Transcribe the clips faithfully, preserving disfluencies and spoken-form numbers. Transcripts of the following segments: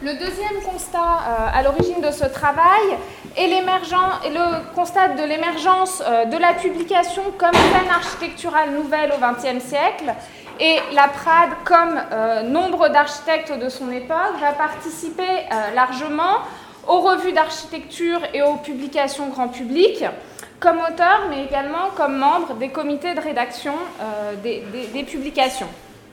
Le deuxième constat euh, à l'origine de ce travail est, est le constat de l'émergence euh, de la publication comme scène architecturale nouvelle au vingtième siècle. Et la Prade, comme euh, nombre d'architectes de son époque, va participer euh, largement aux revues d'architecture et aux publications grand public, comme auteur, mais également comme membre des comités de rédaction euh, des, des, des publications.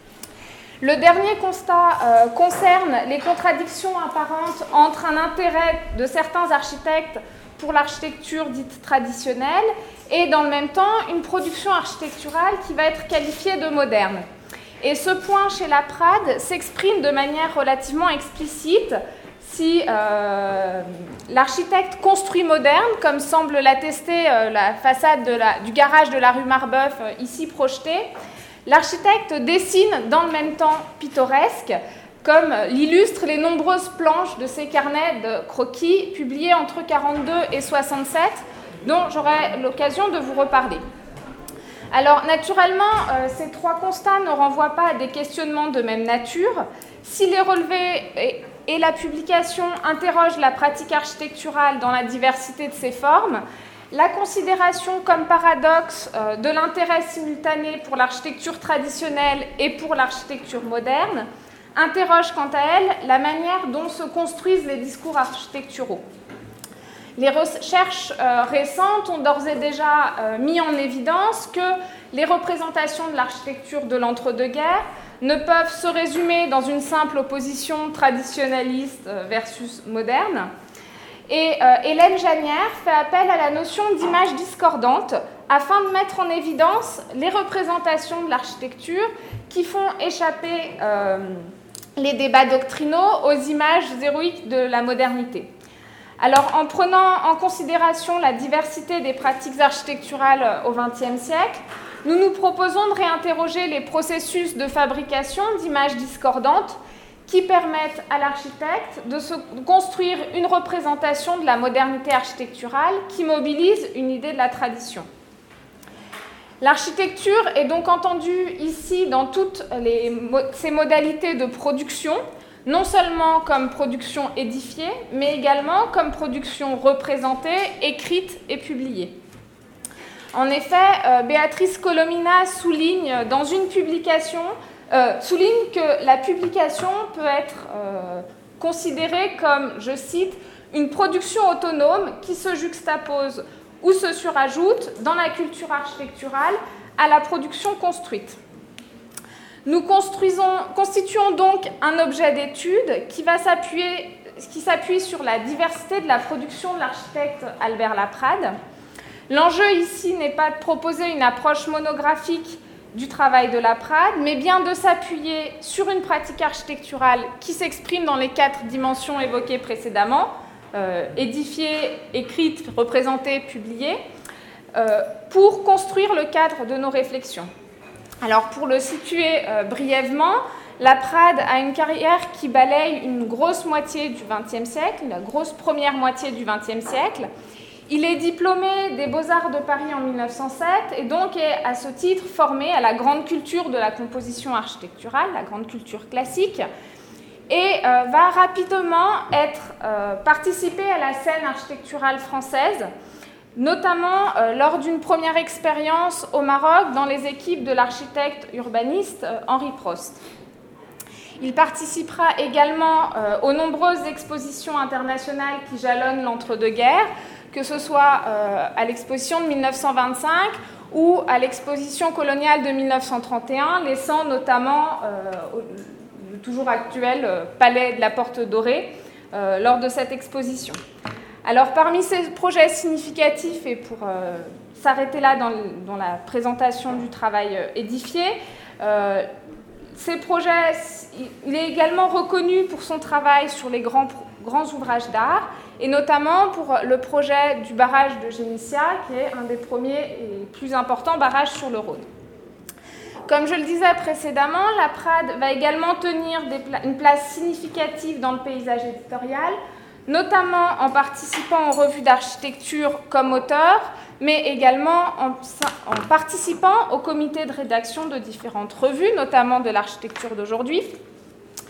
Le dernier constat euh, concerne les contradictions apparentes entre un intérêt de certains architectes pour l'architecture dite traditionnelle et, dans le même temps, une production architecturale qui va être qualifiée de moderne. Et ce point chez la Prade s'exprime de manière relativement explicite si euh, l'architecte construit moderne, comme semble l'attester euh, la façade de la, du garage de la rue Marbeuf, euh, ici projetée. L'architecte dessine dans le même temps pittoresque, comme l'illustrent les nombreuses planches de ses carnets de croquis publiés entre quarante-deux et soixante-sept, dont j'aurai l'occasion de vous reparler. Alors, naturellement, euh, ces trois constats ne renvoient pas à des questionnements de même nature. Si les relevés et, et la publication interrogent la pratique architecturale dans la diversité de ses formes, la considération comme paradoxe euh, de l'intérêt simultané pour l'architecture traditionnelle et pour l'architecture moderne interroge quant à elle la manière dont se construisent les discours architecturaux. Les recherches euh, récentes ont d'ores et déjà euh, mis en évidence que les représentations de l'architecture de l'entre-deux-guerres ne peuvent se résumer dans une simple opposition traditionnaliste versus moderne. Et euh, Hélène Janière fait appel à la notion d'image discordante afin de mettre en évidence les représentations de l'architecture qui font échapper euh, les débats doctrinaux aux images héroïques de la modernité. Alors, en prenant en considération la diversité des pratiques architecturales au vingtième siècle, nous nous proposons de réinterroger les processus de fabrication d'images discordantes qui permettent à l'architecte de se construire une représentation de la modernité architecturale qui mobilise une idée de la tradition. L'architecture est donc entendue ici dans toutes les, ses modalités de production, non seulement comme production édifiée, mais également comme production représentée, écrite et publiée. En effet, euh, Béatrice Colomina souligne dans une publication Euh, souligne que la publication peut être euh, considérée comme, je cite, une production autonome qui se juxtapose ou se surajoute dans la culture architecturale à la production construite. Nous constituons donc un objet d'étude qui va s'appuyer, qui s'appuie sur la diversité de la production de l'architecte Albert Laprade. L'enjeu ici n'est pas de proposer une approche monographique du travail de Laprade, mais bien de s'appuyer sur une pratique architecturale qui s'exprime dans les quatre dimensions évoquées précédemment, euh, édifiée, écrite, représentée, publiée, euh, pour construire le cadre de nos réflexions. Alors, pour le situer euh, brièvement, Laprade a une carrière qui balaye une grosse moitié du vingtième siècle, la grosse première moitié du vingtième siècle. Il est diplômé des Beaux-Arts de Paris en mille neuf cent sept et donc est à ce titre formé à la grande culture de la composition architecturale, la grande culture classique, et euh, va rapidement être, euh, participer à la scène architecturale française, notamment euh, lors d'une première expérience au Maroc dans les équipes de l'architecte urbaniste euh, Henri Prost. Il participera également euh, aux nombreuses expositions internationales qui jalonnent l'entre-deux-guerres, que ce soit euh, à l'exposition de mille neuf cent vingt-cinq ou à l'exposition coloniale de mille neuf cent trente et un, laissant notamment euh, le toujours actuel euh, Palais de la Porte Dorée euh, lors de cette exposition. Alors, parmi ces projets significatifs, et pour euh, s'arrêter là dans, dans la présentation du travail euh, édifié, euh, ces projets, il est également reconnu pour son travail sur les grands, grands ouvrages d'art, et notamment pour le projet du barrage de Génissia, qui est un des premiers et plus importants barrages sur le Rhône. Comme je le disais précédemment, Laprade va également tenir des pla- une place significative dans le paysage éditorial, notamment en participant aux revues d'architecture comme auteur, mais également en, en participant au comité de rédaction de différentes revues, notamment de l'architecture d'aujourd'hui.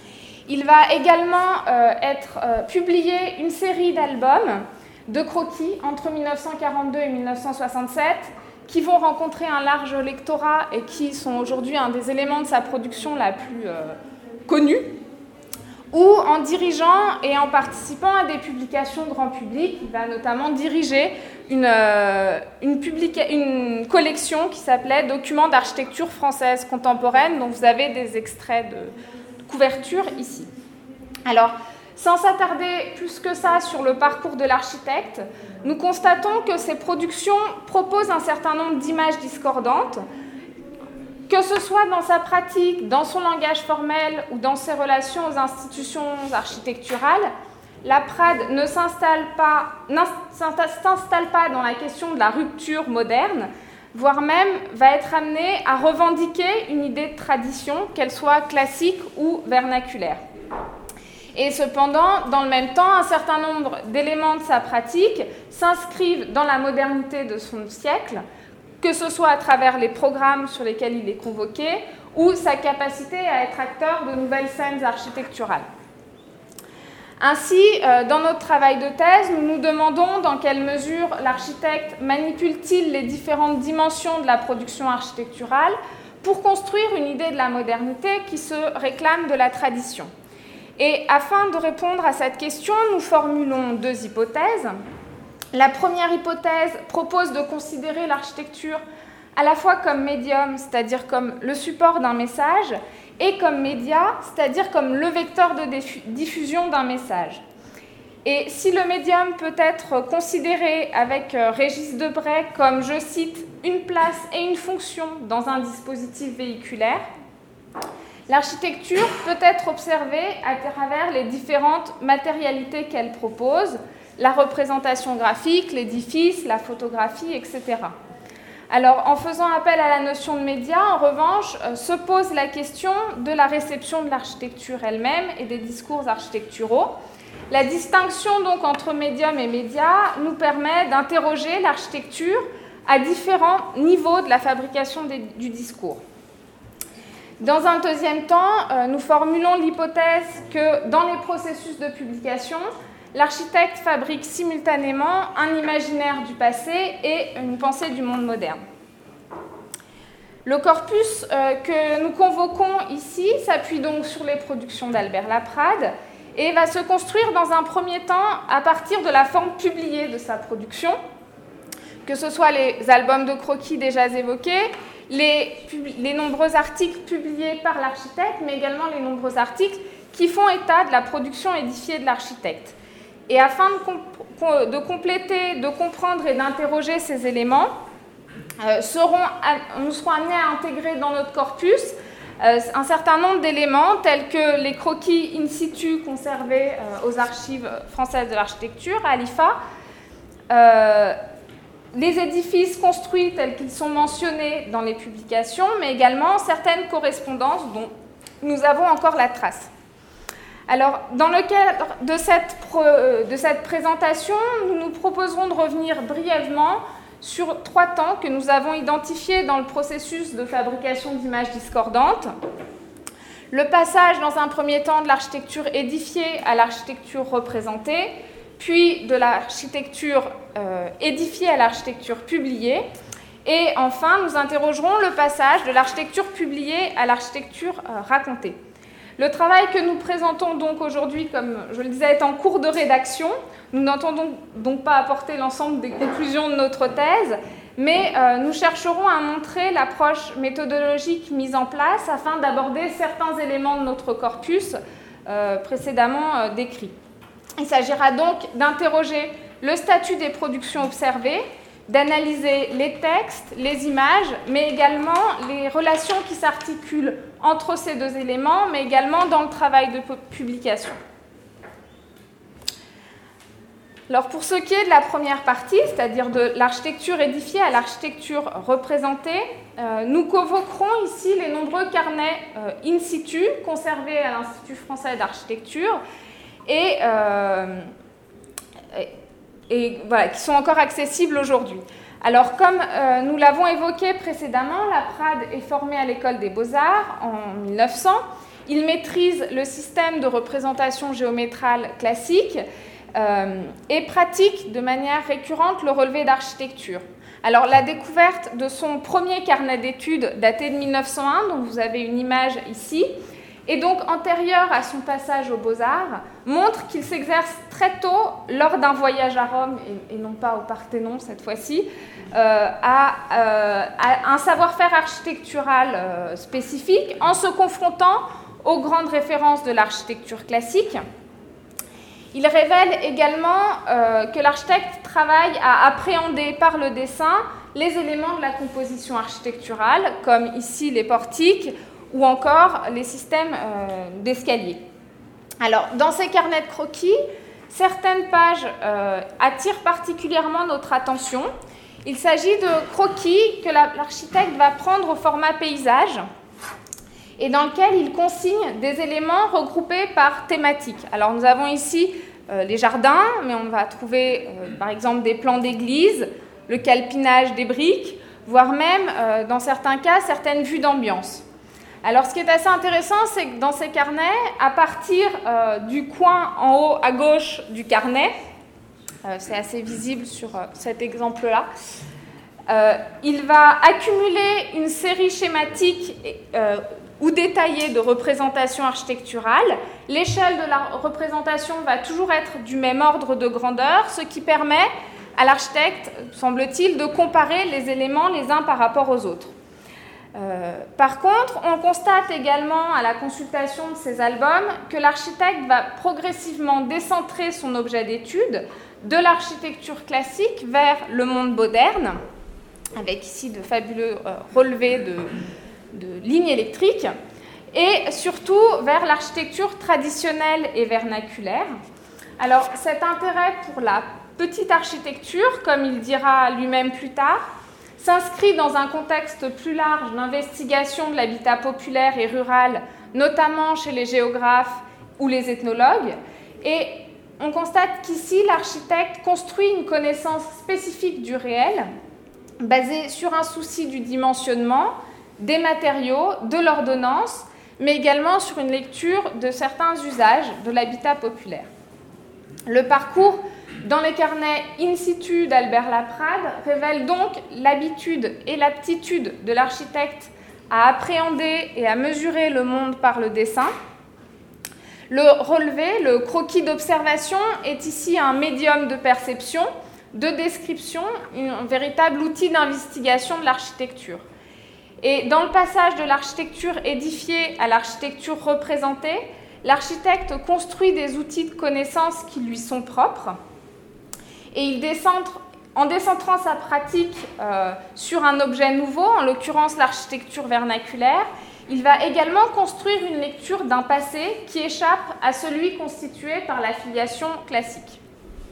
Il va également euh, être euh, publié une série d'albums de croquis entre mille neuf cent quarante-deux et mille neuf cent soixante-sept qui vont rencontrer un large lectorat et qui sont aujourd'hui un des éléments de sa production la plus euh, connue, ou en dirigeant et en participant à des publications grand public. Il va notamment diriger une, euh, une, publica- une collection qui s'appelait « Documents d'architecture française contemporaine », dont vous avez des extraits de couverture ici. Alors, sans s'attarder plus que ça sur le parcours de l'architecte, nous constatons que ces productions proposent un certain nombre d'images discordantes, que ce soit dans sa pratique, dans son langage formel ou dans ses relations aux institutions architecturales. La Prade ne s'installe pas, s'installe pas dans la question de la rupture moderne, voire même va être amenée à revendiquer une idée de tradition, qu'elle soit classique ou vernaculaire. Et cependant, dans le même temps, un certain nombre d'éléments de sa pratique s'inscrivent dans la modernité de son siècle, que ce soit à travers les programmes sur lesquels il est convoqué ou sa capacité à être acteur de nouvelles scènes architecturales. Ainsi, dans notre travail de thèse, nous nous demandons dans quelle mesure l'architecte manipule-t-il les différentes dimensions de la production architecturale pour construire une idée de la modernité qui se réclame de la tradition. Et afin de répondre à cette question, nous formulons deux hypothèses. La première hypothèse propose de considérer l'architecture à la fois comme médium, c'est-à-dire comme le support d'un message, et comme média, c'est-à-dire comme le vecteur de diffusion d'un message. Et si le médium peut être considéré avec Régis Debray comme, je cite, une place et une fonction dans un dispositif véhiculaire, l'architecture peut être observée à travers les différentes matérialités qu'elle propose, la représentation graphique, l'édifice, la photographie, et cetera. Alors, en faisant appel à la notion de média, en revanche, euh, se pose la question de la réception de l'architecture elle-même et des discours architecturaux. La distinction donc entre médium et média nous permet d'interroger l'architecture à différents niveaux de la fabrication des, du discours. Dans un deuxième temps, euh, nous formulons l'hypothèse que dans les processus de publication, l'architecte fabrique simultanément un imaginaire du passé et une pensée du monde moderne. Le corpus euh, que nous convoquons ici s'appuie donc sur les productions d'Albert Laprade et va se construire dans un premier temps à partir de la forme publiée de sa production, que ce soit les albums de croquis déjà évoqués, les, les nombreux articles publiés par l'architecte, mais également les nombreux articles qui font état de la production édifiée de l'architecte. Et afin de, comp- de compléter, de comprendre et d'interroger ces éléments, euh, seront, nous serons amenés à intégrer dans notre corpus euh, un certain nombre d'éléments tels que les croquis in situ conservés euh, aux archives françaises de l'architecture, à l'I F A, euh, les édifices construits tels qu'ils sont mentionnés dans les publications, mais également certaines correspondances dont nous avons encore la trace. Alors, dans le cadre de cette, de cette présentation, nous nous proposerons de revenir brièvement sur trois temps que nous avons identifiés dans le processus de fabrication d'images discordantes. Le passage, dans un premier temps, de l'architecture édifiée à l'architecture représentée, puis de l'architecture euh, édifiée à l'architecture publiée. Et enfin, nous interrogerons le passage de l'architecture publiée à l'architecture euh, racontée. Le travail que nous présentons donc aujourd'hui, comme je le disais, est en cours de rédaction. Nous n'entendons donc pas apporter l'ensemble des conclusions de notre thèse, mais euh, nous chercherons à montrer l'approche méthodologique mise en place afin d'aborder certains éléments de notre corpus euh, précédemment euh, décrits. Il s'agira donc d'interroger le statut des productions observées, d'analyser les textes, les images, mais également les relations qui s'articulent entre ces deux éléments, mais également dans le travail de publication. Alors, pour ce qui est de la première partie, c'est-à-dire de l'architecture édifiée à l'architecture représentée, euh, nous convoquerons ici les nombreux carnets euh, in situ conservés à l'Institut français d'architecture et, euh, et et voilà, qui sont encore accessibles aujourd'hui. Alors, comme euh, nous l'avons évoqué précédemment, la Prade est formée à l'École des Beaux-Arts en mille neuf cents. il maîtrise le système de représentation géométrale classique euh, et pratique de manière récurrente le relevé d'architecture. Alors, la découverte de son premier carnet d'études daté de mille neuf cent un, dont vous avez une image ici, et donc antérieure à son passage aux Beaux-Arts, montre qu'il s'exerce très tôt, lors d'un voyage à Rome, et, et non pas au Parthénon cette fois-ci, euh, à, euh, à un savoir-faire architectural euh, spécifique, en se confrontant aux grandes références de l'architecture classique. Il révèle également euh, que l'architecte travaille à appréhender par le dessin les éléments de la composition architecturale, comme ici les portiques, ou encore les systèmes euh, d'escalier. Alors, dans ces carnets de croquis, certaines pages euh, attirent particulièrement notre attention. Il s'agit de croquis que la, l'architecte va prendre au format paysage et dans lequel il consigne des éléments regroupés par thématique. Alors, nous avons ici euh, les jardins, mais on va trouver, euh, par exemple, des plans d'église, le calpinage des briques, voire même, euh, dans certains cas, certaines vues d'ambiance. Alors, ce qui est assez intéressant, c'est que dans ces carnets, à partir euh, du coin en haut à gauche du carnet, euh, c'est assez visible sur euh, cet exemple-là, euh, il va accumuler une série schématique euh, ou détaillée de représentations architecturales. L'échelle de la représentation va toujours être du même ordre de grandeur, ce qui permet à l'architecte, semble-t-il, de comparer les éléments les uns par rapport aux autres. Euh, par contre, on constate également à la consultation de ces albums que l'architecte va progressivement décentrer son objet d'étude de l'architecture classique vers le monde moderne, avec ici de fabuleux euh, relevés de, de lignes électriques, et surtout vers l'architecture traditionnelle et vernaculaire. Alors, cet intérêt pour la petite architecture, comme il dira lui-même plus tard, s'inscrit dans un contexte plus large d'investigation de l'habitat populaire et rural, notamment chez les géographes ou les ethnologues. Et on constate qu'ici, l'architecte construit une connaissance spécifique du réel, basée sur un souci du dimensionnement, des matériaux, de l'ordonnance, mais également sur une lecture de certains usages de l'habitat populaire. Le parcours dans les carnets in situ d'Albert Laprade révèle donc l'habitude et l'aptitude de l'architecte à appréhender et à mesurer le monde par le dessin. Le relevé, le croquis d'observation, est ici un médium de perception, de description, un véritable outil d'investigation de l'architecture. Et dans le passage de l'architecture édifiée à l'architecture représentée, l'architecte construit des outils de connaissance qui lui sont propres. Et il décentre, en décentrant sa pratique euh, sur un objet nouveau, en l'occurrence l'architecture vernaculaire, il va également construire une lecture d'un passé qui échappe à celui constitué par la filiation classique.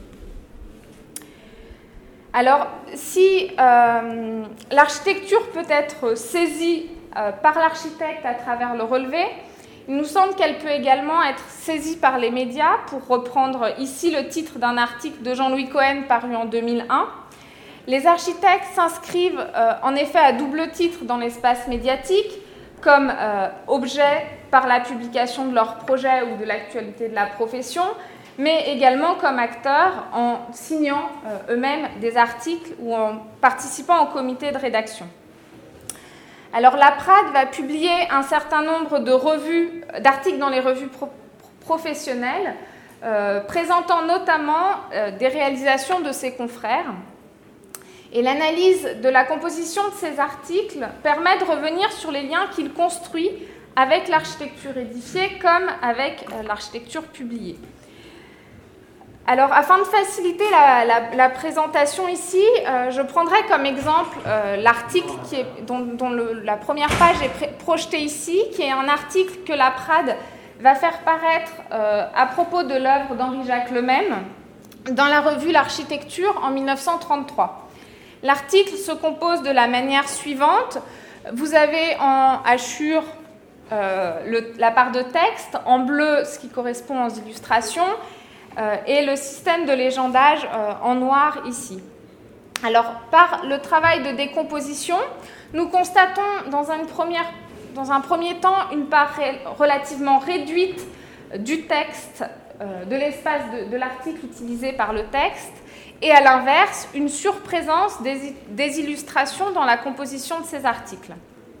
Alors, si euh, l'architecture peut être saisie euh, par l'architecte à travers le relevé, il nous semble qu'elle peut également être saisie par les médias, pour reprendre ici le titre d'un article de Jean-Louis Cohen paru en deux mille un. Les architectes s'inscrivent euh, en effet à double titre dans l'espace médiatique, comme euh, objet par la publication de leurs projets ou de l'actualité de la profession, mais également comme acteurs en signant euh, eux-mêmes des articles ou en participant au comité de rédaction. Alors, Laprade va publier un certain nombre de revues, d'articles dans les revues pro- professionnelles, euh, présentant notamment euh, des réalisations de ses confrères. Et l'analyse de la composition de ces articles permet de revenir sur les liens qu'il construit avec l'architecture édifiée comme avec euh, l'architecture publiée. Alors, afin de faciliter la, la, la présentation ici, euh, je prendrai comme exemple euh, l'article qui est, dont, dont le, la première page est pré- projetée ici, qui est un article que Laprade va faire paraître euh, à propos de l'œuvre d'Henri-Jacques Lemesme dans la revue L'Architecture en mille neuf cent trente-trois. L'article se compose de la manière suivante. Vous avez en hachure euh, le, la part de texte, en bleu ce qui correspond aux illustrations, Euh, et le système de légendage euh, en noir ici. Alors, par le travail de décomposition, nous constatons dans une première dans un premier temps, une part ré- relativement réduite du texte, euh, de l'espace de, de l'article utilisé par le texte, et à l'inverse, une surprésence des, des illustrations dans la composition de ces articles.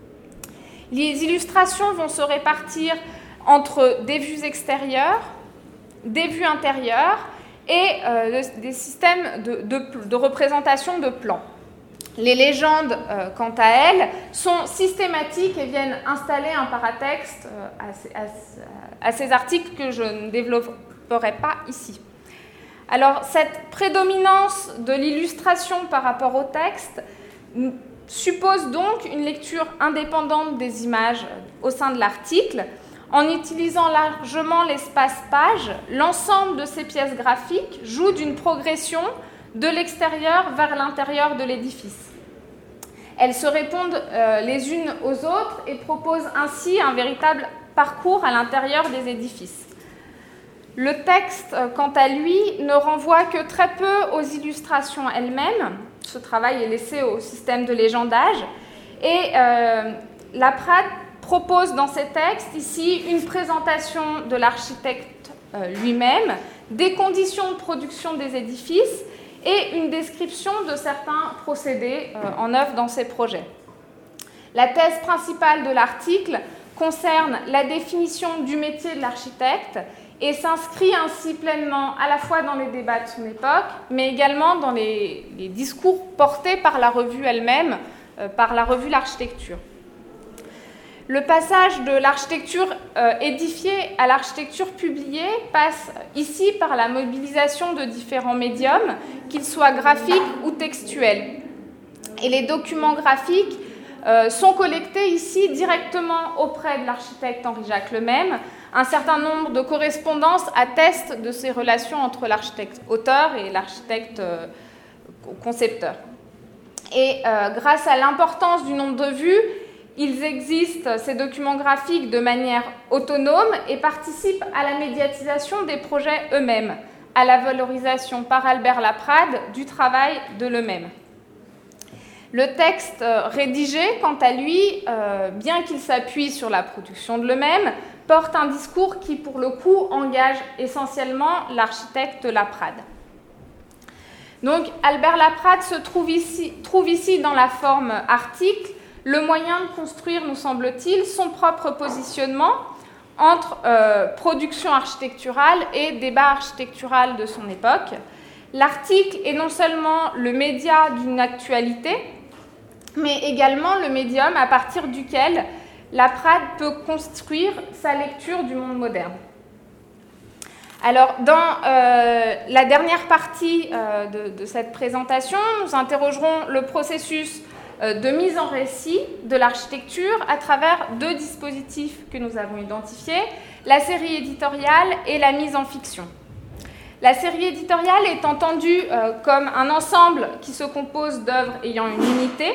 Les illustrations vont se répartir entre des vues extérieures, des vues intérieures et euh, le, des systèmes de, de, de représentation de plans. Les légendes, euh, quant à elles, sont systématiques et viennent installer un paratexte euh, à, ces, à, à ces articles que je ne développerai pas ici. Alors, cette prédominance de l'illustration par rapport au texte suppose donc une lecture indépendante des images au sein de l'article. En utilisant largement l'espace page, l'ensemble de ces pièces graphiques joue d'une progression de l'extérieur vers l'intérieur de l'édifice. Elles se répondent euh, les unes aux autres et proposent ainsi un véritable parcours à l'intérieur des édifices. Le texte, quant à lui, ne renvoie que très peu aux illustrations elles-mêmes. Ce travail est laissé au système de légendage. Et euh, la Prade propose dans ses textes, ici, une présentation de l'architecte euh, lui-même, des conditions de production des édifices et une description de certains procédés euh, en œuvre dans ses projets. La thèse principale de l'article concerne la définition du métier de l'architecte et s'inscrit ainsi pleinement à la fois dans les débats de son époque, mais également dans les, les discours portés par la revue elle-même, euh, par la revue L'Architecture. Le passage de l'architecture euh, édifiée à l'architecture publiée passe ici par la mobilisation de différents médiums, qu'ils soient graphiques ou textuels. Et les documents graphiques euh, sont collectés ici directement auprès de l'architecte Henri-Jacques Lemesme. Un certain nombre de correspondances attestent de ces relations entre l'architecte auteur et l'architecte euh, concepteur. Et euh, grâce à l'importance du nombre de vues, ils existent, ces documents graphiques, de manière autonome et participent à la médiatisation des projets eux-mêmes, à la valorisation par Albert Laprade du travail de Lemesme. Le texte rédigé, quant à lui, euh, bien qu'il s'appuie sur la production de Lemesme, porte un discours qui, pour le coup, engage essentiellement l'architecte Laprade. Donc, Albert Laprade se trouve ici, trouve ici dans la forme article, le moyen de construire, nous semble-t-il, son propre positionnement entre euh, production architecturale et débat architectural de son époque. L'article est non seulement le média d'une actualité, mais également le médium à partir duquel Laprade peut construire sa lecture du monde moderne. Alors, dans euh, la dernière partie euh, de, de cette présentation, nous interrogerons le processus de mise en récit de l'architecture à travers deux dispositifs que nous avons identifiés, la série éditoriale et la mise en fiction. La série éditoriale est entendue euh, comme un ensemble qui se compose d'œuvres ayant une unité,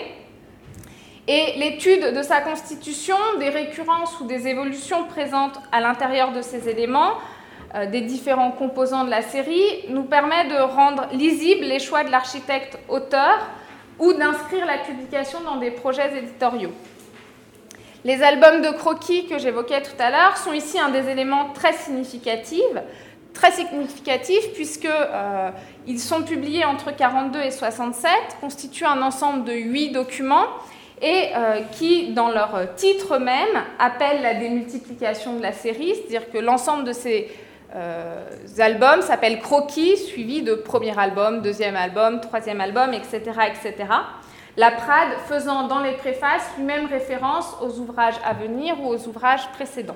et l'étude de sa constitution, des récurrences ou des évolutions présentes à l'intérieur de ces éléments, euh, des différents composants de la série, nous permet de rendre lisibles les choix de l'architecte auteur ou d'inscrire la publication dans des projets éditoriaux. Les albums de croquis que j'évoquais tout à l'heure sont ici un des éléments très significatifs, très significatifs puisqu'ils euh, sont publiés entre quarante-deux et soixante-sept, constituent un ensemble de huit documents et euh, qui, dans leur titre même, appellent la démultiplication de la série, c'est-à-dire que l'ensemble de ces Euh, albums s'appellent croquis, suivis de premier album, deuxième album, troisième album, et cetera, et cetera. Laprade faisant dans les préfaces lui-même référence aux ouvrages à venir ou aux ouvrages précédents.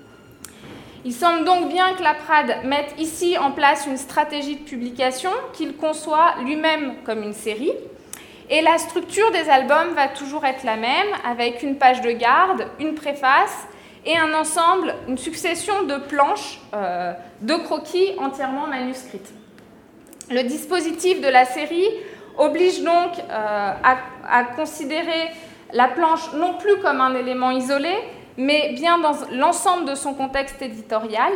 Il semble donc bien que Laprade mette ici en place une stratégie de publication qu'il conçoit lui-même comme une série, et la structure des albums va toujours être la même, avec une page de garde, une préface, et un ensemble, une succession de planches, euh, de croquis entièrement manuscrites. Le dispositif de la série oblige donc euh, à, à considérer la planche non plus comme un élément isolé, mais bien dans l'ensemble de son contexte éditorial.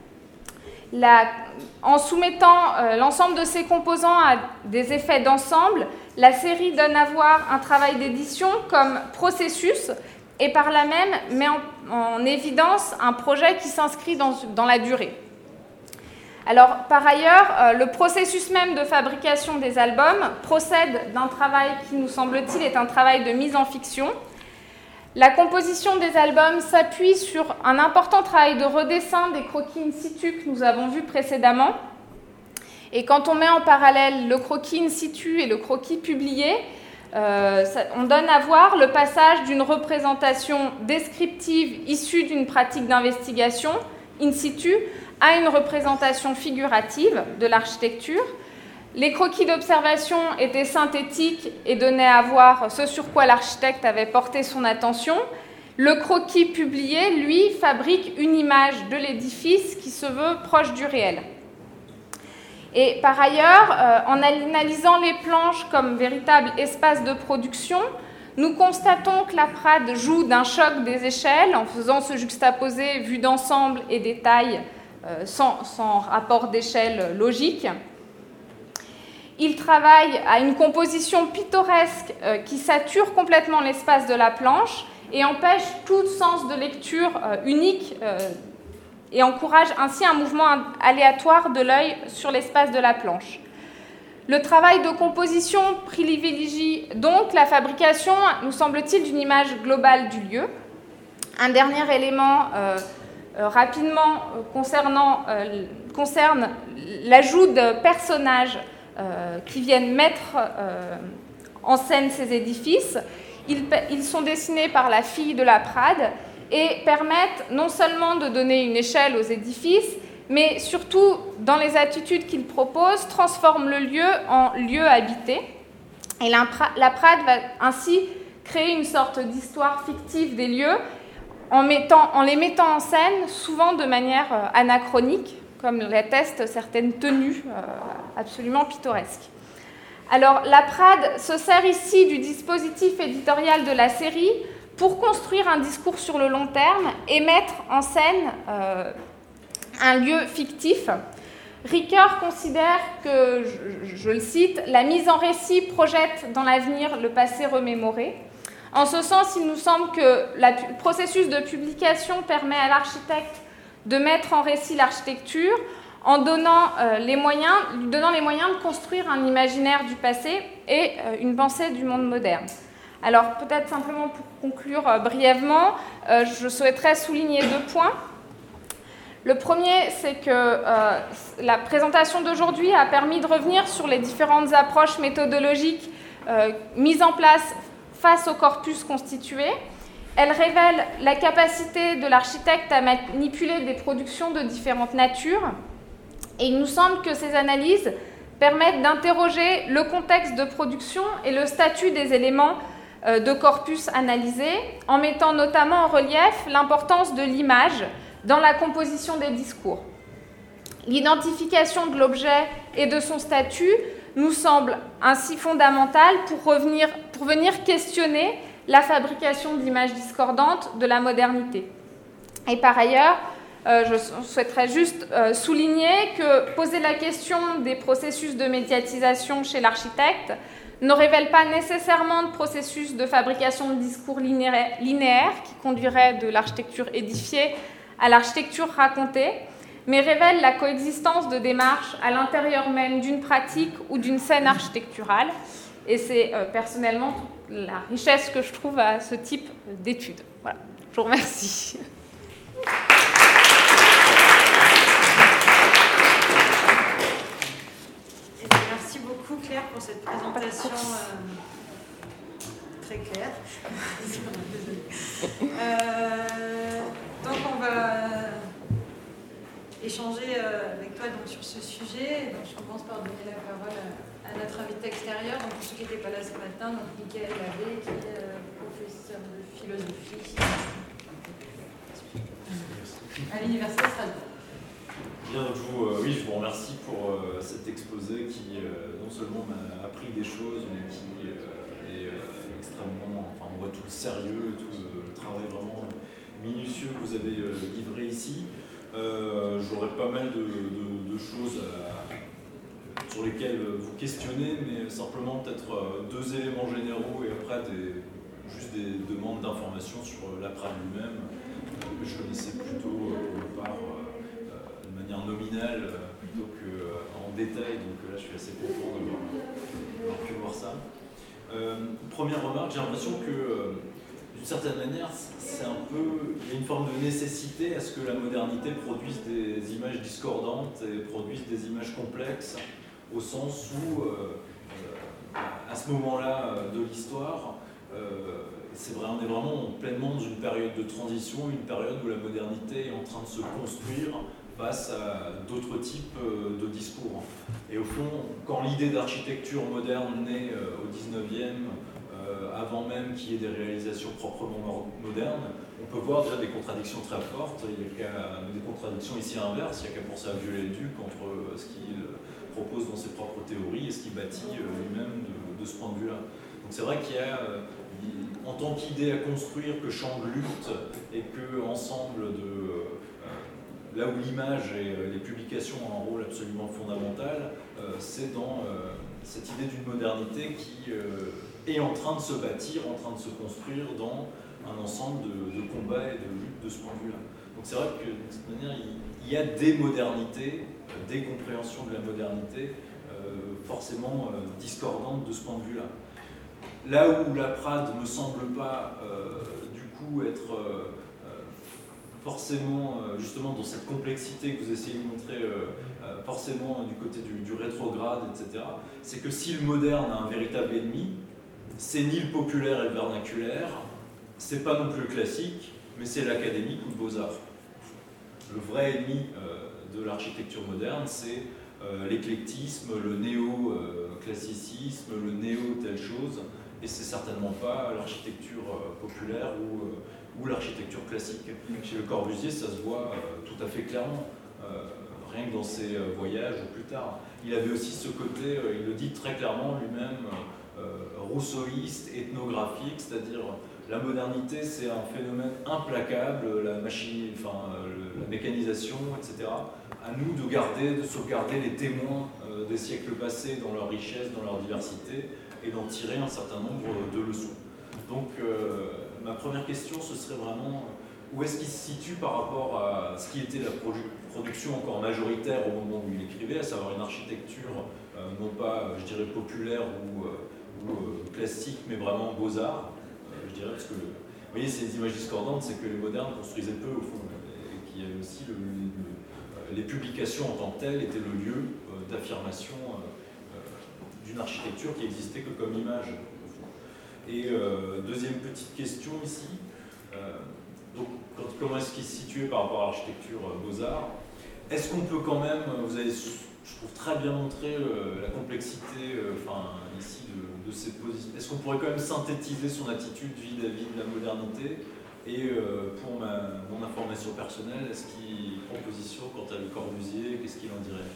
La, en soumettant euh, l'ensemble de ses composants à des effets d'ensemble, la série donne à voir un travail d'édition comme processus et par là même met en, en évidence un projet qui s'inscrit dans, dans la durée. Alors, par ailleurs, euh, le processus même de fabrication des albums procède d'un travail qui, nous semble-t-il, est un travail de mise en fiction. La composition des albums s'appuie sur un important travail de redessin des croquis in situ que nous avons vus précédemment. Et quand on met en parallèle le croquis in situ et le croquis publié, euh, ça, on donne à voir le passage d'une représentation descriptive issue d'une pratique d'investigation in situ à une représentation figurative de l'architecture. Les croquis d'observation étaient synthétiques et donnaient à voir ce sur quoi l'architecte avait porté son attention. Le croquis publié, lui, fabrique une image de l'édifice qui se veut proche du réel. Et par ailleurs, euh, en analysant les planches comme véritable espace de production, nous constatons que la Prades joue d'un choc des échelles en faisant se juxtaposer vue d'ensemble et détail euh, sans, sans rapport d'échelle logique. Il travaille à une composition pittoresque euh, qui sature complètement l'espace de la planche et empêche tout sens de lecture euh, unique euh, et encourage ainsi un mouvement aléatoire de l'œil sur l'espace de la planche. Le travail de composition privilégie donc la fabrication, nous semble-t-il, d'une image globale du lieu. Un dernier élément euh, euh, rapidement euh, concernant, euh, concerne l'ajout de personnages euh, qui viennent mettre euh, en scène ces édifices. Ils, ils sont dessinés par la fille de la Prades et permettent non seulement de donner une échelle aux édifices, mais surtout, dans les attitudes qu'il propose, transforme le lieu en lieu habité. Et la Prades va ainsi créer une sorte d'histoire fictive des lieux en, mettant, en les mettant en scène, souvent de manière anachronique, comme l'attestent certaines tenues absolument pittoresques. Alors, la Prades se sert ici du dispositif éditorial de la série pour construire un discours sur le long terme et mettre en scène euh, un lieu fictif. Ricoeur considère que, je, je le cite, la mise en récit projette dans l'avenir le passé remémoré. En ce sens, il nous semble que la, le processus de publication permet à l'architecte de mettre en récit l'architecture en donnant, euh, les moyens, lui donnant les moyens de construire un imaginaire du passé et euh, une pensée du monde moderne. Alors, peut-être simplement pour conclure euh, brièvement, euh, je souhaiterais souligner deux points. Le premier, c'est que euh, la présentation d'aujourd'hui a permis de revenir sur les différentes approches méthodologiques euh, mises en place face au corpus constitué. Elle révèle la capacité de l'architecte à manipuler des productions de différentes natures. Et il nous semble que ces analyses permettent d'interroger le contexte de production et le statut des éléments euh, de corpus analysés, en mettant notamment en relief l'importance de l'image dans la composition des discours. L'identification de l'objet et de son statut nous semble ainsi fondamentale pour, revenir, pour venir questionner la fabrication d'images discordantes de la modernité. Et par ailleurs, euh, je souhaiterais juste euh, souligner que poser la question des processus de médiatisation chez l'architecte ne révèle pas nécessairement de processus de fabrication de discours linéaire, linéaire qui conduirait de l'architecture édifiée à l'architecture racontée, mais révèle la coexistence de démarches à l'intérieur même d'une pratique ou d'une scène architecturale. Et c'est euh, personnellement la richesse que je trouve à ce type d'études. Voilà, je vous remercie. Merci beaucoup Claire pour cette présentation euh, très claire. euh, donc on va échanger avec toi donc, sur ce sujet. Donc, je commence par donner la parole à, à notre invité extérieur, donc, pour ceux qui n'étaient pas là ce matin, donc Mickaël Labbé, qui est euh, professeur de philosophie à l'Université de Strasbourg. Bien, je vous, euh, oui, je vous remercie pour euh, cet exposé qui euh, non seulement m'a appris des choses, mais qui euh, est euh, extrêmement, enfin on voit tout le sérieux, tout le, le travail vraiment minutieux que vous avez euh, livré ici. Euh, J'aurais pas mal de, de, de choses à, sur lesquelles vous questionner, mais simplement peut-être deux éléments généraux et après des, juste des demandes d'informations. d'informations sur la Prade lui-même, euh, que je connaissais plutôt euh, pour ma part euh, de manière nominale euh, plutôt qu'en euh, détail, donc là je suis assez content d'avoir, d'avoir pu voir ça. Euh, première remarque, j'ai l'impression que euh, d'une certaine manière, c'est un peu, il y a une forme de nécessité à ce que la modernité produise des images discordantes et produise des images complexes, au sens où, euh, euh, à ce moment-là de l'histoire, euh, c'est vrai, on est vraiment pleinement dans une période de transition, une période où la modernité est en train de se construire face à d'autres types de discours. Et au fond, quand l'idée d'architecture moderne naît au dix-neuvième, euh, avant même qu'il y ait des réalisations proprement modernes, on peut voir déjà des contradictions très fortes. Il y a des contradictions ici inverses, il n'y a qu'à penser à Viollet-le-Duc entre ce qu'il propose dans ses propres théories et ce qu'il bâtit lui-même de, de ce point de vue-là. Donc c'est vrai qu'il y a, en tant qu'idée à construire, que champ de lutte et que ensemble de... Là où l'image et les publications ont un rôle absolument fondamental, euh, c'est dans euh, cette idée d'une modernité qui euh, est en train de se bâtir, en train de se construire dans un ensemble de, de combats et de luttes de ce point de vue-là. Donc c'est vrai que de cette manière, il, il y a des modernités, des compréhensions de la modernité euh, forcément euh, discordantes de ce point de vue-là. Là où la Prade ne me semble pas euh, du coup être... Euh, forcément, justement, dans cette complexité que vous essayez de montrer, euh, forcément du côté du, du rétrograde, et cetera, c'est que si le moderne a un véritable ennemi, c'est ni le populaire et le vernaculaire, c'est pas non plus le classique, mais c'est l'académique ou le beaux-arts. Le vrai ennemi euh, de l'architecture moderne, c'est euh, l'éclectisme, le néo-classicisme, le néo-telle chose, et c'est certainement pas l'architecture euh, populaire ou... Euh, ou l'architecture classique. Chez Le Corbusier, ça se voit euh, tout à fait clairement, euh, rien que dans ses euh, voyages ou plus tard. Il avait aussi ce côté, euh, il le dit très clairement lui-même, euh, rousseauiste, ethnographique, c'est-à-dire la modernité, c'est un phénomène implacable, la machine, enfin, euh, la mécanisation, et cetera. À nous de garder, de sauvegarder les témoins euh, des siècles passés dans leur richesse, dans leur diversité, et d'en tirer un certain nombre de leçons. Donc, euh, ma première question, ce serait vraiment où est-ce qu'il se situe par rapport à ce qui était la produ- production encore majoritaire au moment où il écrivait, à savoir une architecture euh, non pas, je dirais, populaire ou, euh, ou euh, classique, mais vraiment beaux-arts, euh, je dirais, parce que, vous voyez, ces images discordantes, c'est que les modernes construisaient peu, au fond, et qu'il y avait aussi le, le, les publications en tant que telles étaient le lieu euh, d'affirmation euh, euh, d'une architecture qui existait que comme image. Et euh, deuxième petite question ici, euh, donc, quand, comment est-ce qu'il se situe par rapport à l'architecture euh, Beaux-Arts? Est-ce qu'on peut quand même, vous avez, je trouve, très bien montré euh, la complexité euh, enfin, ici de, de ces positions, est-ce qu'on pourrait quand même synthétiser son attitude vis-à-vis de la modernité? Et euh, pour ma, mon information personnelle, est-ce qu'il prend position quant à Le Corbusier? Qu'est-ce qu'il en dirait?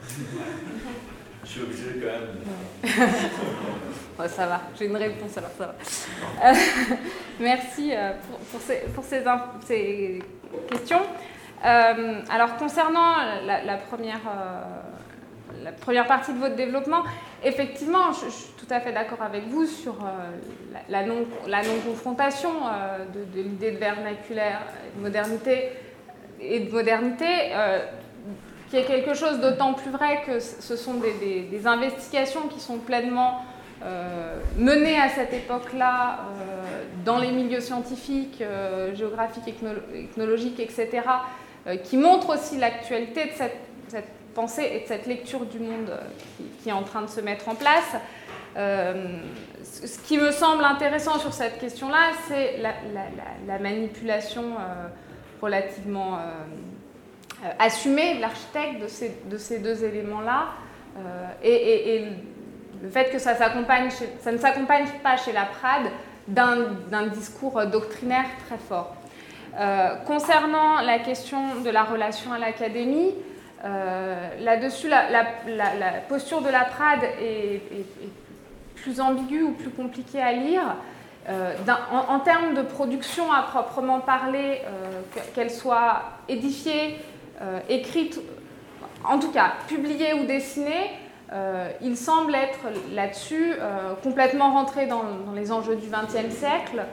Je suis obligé quand même. Ouais, ça va, j'ai une réponse alors ça va. Euh, merci euh, pour, pour, ces, pour ces, ces questions. Euh, alors concernant la, la, première, euh, la première partie de votre développement, effectivement, je, je suis tout à fait d'accord avec vous sur euh, la, la, non, la non-confrontation euh, de, de l'idée de vernaculaire, de modernité et de modernité. Euh, qui est quelque chose d'autant plus vrai que ce sont des, des, des investigations qui sont pleinement euh, menées à cette époque-là euh, dans les milieux scientifiques, euh, géographiques, ethnologiques, et cetera, euh, qui montrent aussi l'actualité de cette, cette pensée et de cette lecture du monde euh, qui, qui est en train de se mettre en place. Euh, ce qui me semble intéressant sur cette question-là, c'est la, la, la, la manipulation euh, relativement... Euh, Euh, assumer l'architecte de ces, de ces deux éléments-là euh, et, et, et le fait que ça, s'accompagne chez, ça ne s'accompagne pas chez la Prade d'un, d'un discours doctrinaire très fort. Euh, concernant la question de la relation à l'académie, euh, là-dessus, la, la, la, la posture de la Prade est, est, est plus ambiguë ou plus compliquée à lire. Euh, en, en termes de production à proprement parler, euh, qu'elle soit édifiée, Euh, écrite, en tout cas publiée ou dessinée, euh, il semble être là-dessus euh, complètement rentré dans, dans les enjeux du vingtième siècle, euh,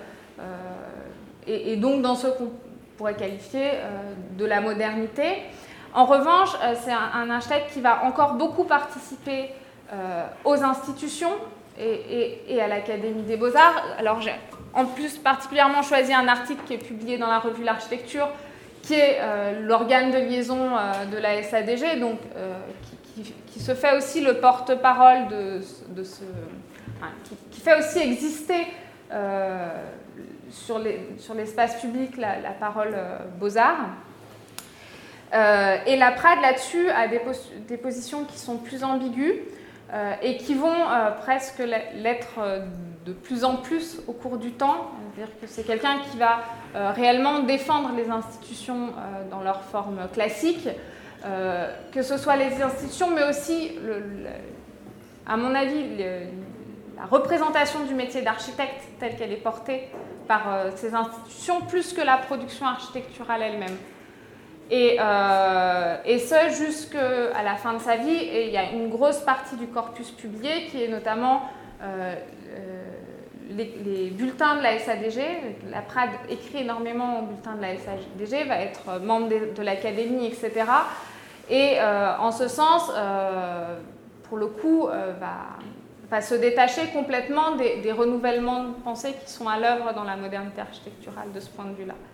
et, et donc dans ce qu'on pourrait qualifier euh, de la modernité. En revanche, euh, c'est un, un architecte qui va encore beaucoup participer euh, aux institutions et, et, et à l'Académie des Beaux-Arts. Alors j'ai en plus particulièrement choisi un article qui est publié dans la revue L'Architecture, qui est euh, l'organe de liaison euh, de la S A D G, donc, euh, qui, qui, qui se fait aussi le porte-parole de, de ce... Enfin, qui, qui fait aussi exister euh, sur, les, sur l'espace public la, la parole euh, Beaux-Arts. Euh, et la Prade, là-dessus, a des, pos- des positions qui sont plus ambiguës euh, et qui vont euh, presque l'être de plus en plus au cours du temps. C'est-à-dire que c'est quelqu'un qui va euh, réellement défendre les institutions euh, dans leur forme classique, euh, que ce soit les institutions, mais aussi, le, le, à mon avis, le, la représentation du métier d'architecte telle qu'elle est portée par euh, ces institutions, plus que la production architecturale elle-même. Et, euh, et ce, jusqu'à la fin de sa vie. Et il y a une grosse partie du corpus publié qui est notamment euh, euh, les, les bulletins de la S A D G. La Prade écrit énormément au bulletin de la S A D G, va être membre de, de l'Académie, et cetera. Et euh, en ce sens, euh, pour le coup, euh, va, va se détacher complètement des, des renouvellements de pensée qui sont à l'œuvre dans la modernité architecturale de ce point de vue-là.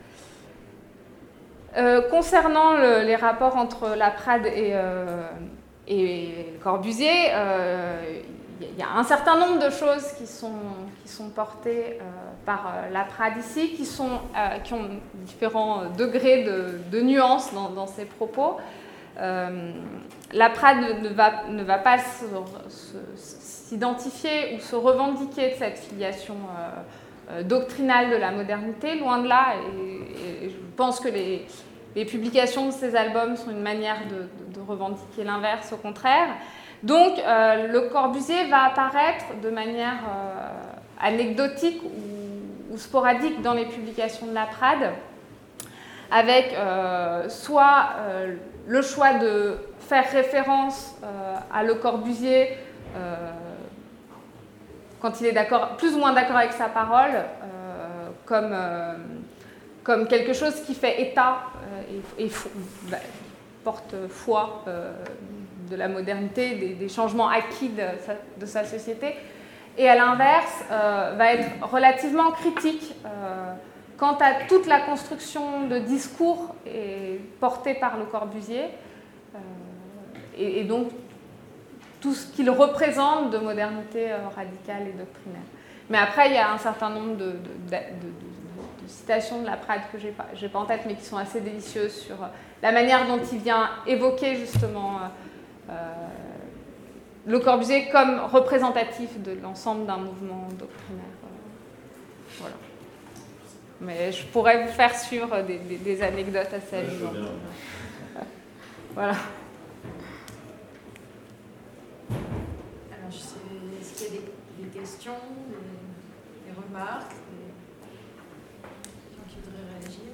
Euh, concernant le, les rapports entre la Prade et, euh, et Corbusier, il euh, y, y a un certain nombre de choses qui sont, qui sont portées euh, par euh, la Prade ici, qui, sont, euh, qui ont différents degrés de, de nuances dans, dans ses propos. Euh, la Prade ne va, ne va pas se, se, s'identifier ou se revendiquer de cette filiation euh, doctrinale de la modernité, loin de là, et, et je pense que les, les publications de ces albums sont une manière de, de, de revendiquer l'inverse, au contraire. Donc euh, le Corbusier va apparaître de manière euh, anecdotique ou, ou sporadique dans les publications de la Prade, avec euh, soit euh, le choix de faire référence euh, à Le Corbusier euh, quand il est d'accord, plus ou moins d'accord avec sa parole, euh, comme, euh, comme quelque chose qui fait état euh, et, et bah, porte foi euh, de la modernité, des, des changements acquis de sa, de sa société, et à l'inverse, euh, va être relativement critique euh, quant à toute la construction de discours et, portée par Le Corbusier, euh, et, et donc tout ce qu'il représente de modernité radicale et doctrinaire. Mais après, il y a un certain nombre de, de, de, de, de, de citations de la Prade que je n'ai pas, j'ai pas en tête, mais qui sont assez délicieuses sur la manière dont il vient évoquer justement euh, Le Corbusier comme représentatif de l'ensemble d'un mouvement doctrinaire. Voilà. Mais je pourrais vous faire sur des, des, des anecdotes assez amusantes. Voilà. Alors, je sais, est-ce qu'il y a des, des questions, des, des remarques, des gens qui voudraient réagir?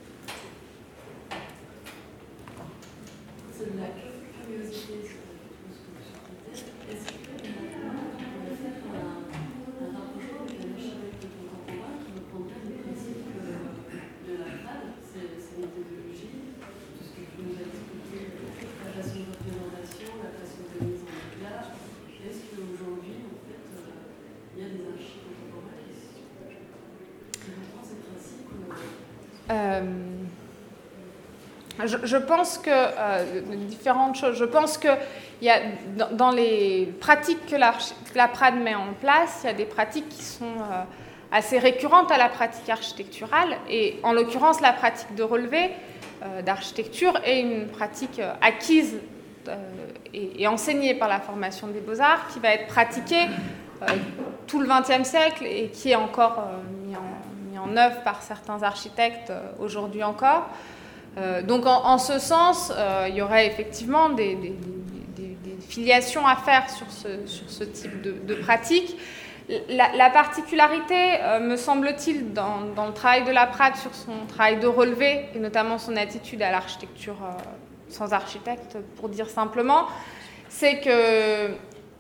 C'est de la curiosité sur ce que vous souhaitez. Est-ce que on pourrait faire un, un rapprochement avec un architecte contemporain qui reprendrait les principes de la Prade, ses méthodologies, tout ce que vous nous avez expliqué, la façon de représentation, la façon de mise en éclat? Est-ce qu'aujourd'hui, en fait, il y a des archives contemporains qui reprennent ces principes euh... Je, je pense que euh, différentes choses. Je pense que il y a dans, dans les pratiques que la, que la Prade met en place, il y a des pratiques qui sont euh, assez récurrentes à la pratique architecturale, et en l'occurrence la pratique de relevé euh, d'architecture est une pratique euh, acquise euh, et, et enseignée par la formation des Beaux-Arts, qui va être pratiquée euh, tout le vingtième siècle et qui est encore euh, mis, en, mis en œuvre par certains architectes euh, aujourd'hui encore. Euh, donc en, en ce sens, euh, il y aurait effectivement des, des, des, des filiations à faire sur ce, sur ce type de, de pratique. La, la particularité, euh, me semble-t-il, dans, dans le travail de la Prade sur son travail de relevé, et notamment son attitude à l'architecture euh, sans architecte, pour dire simplement, c'est qu'il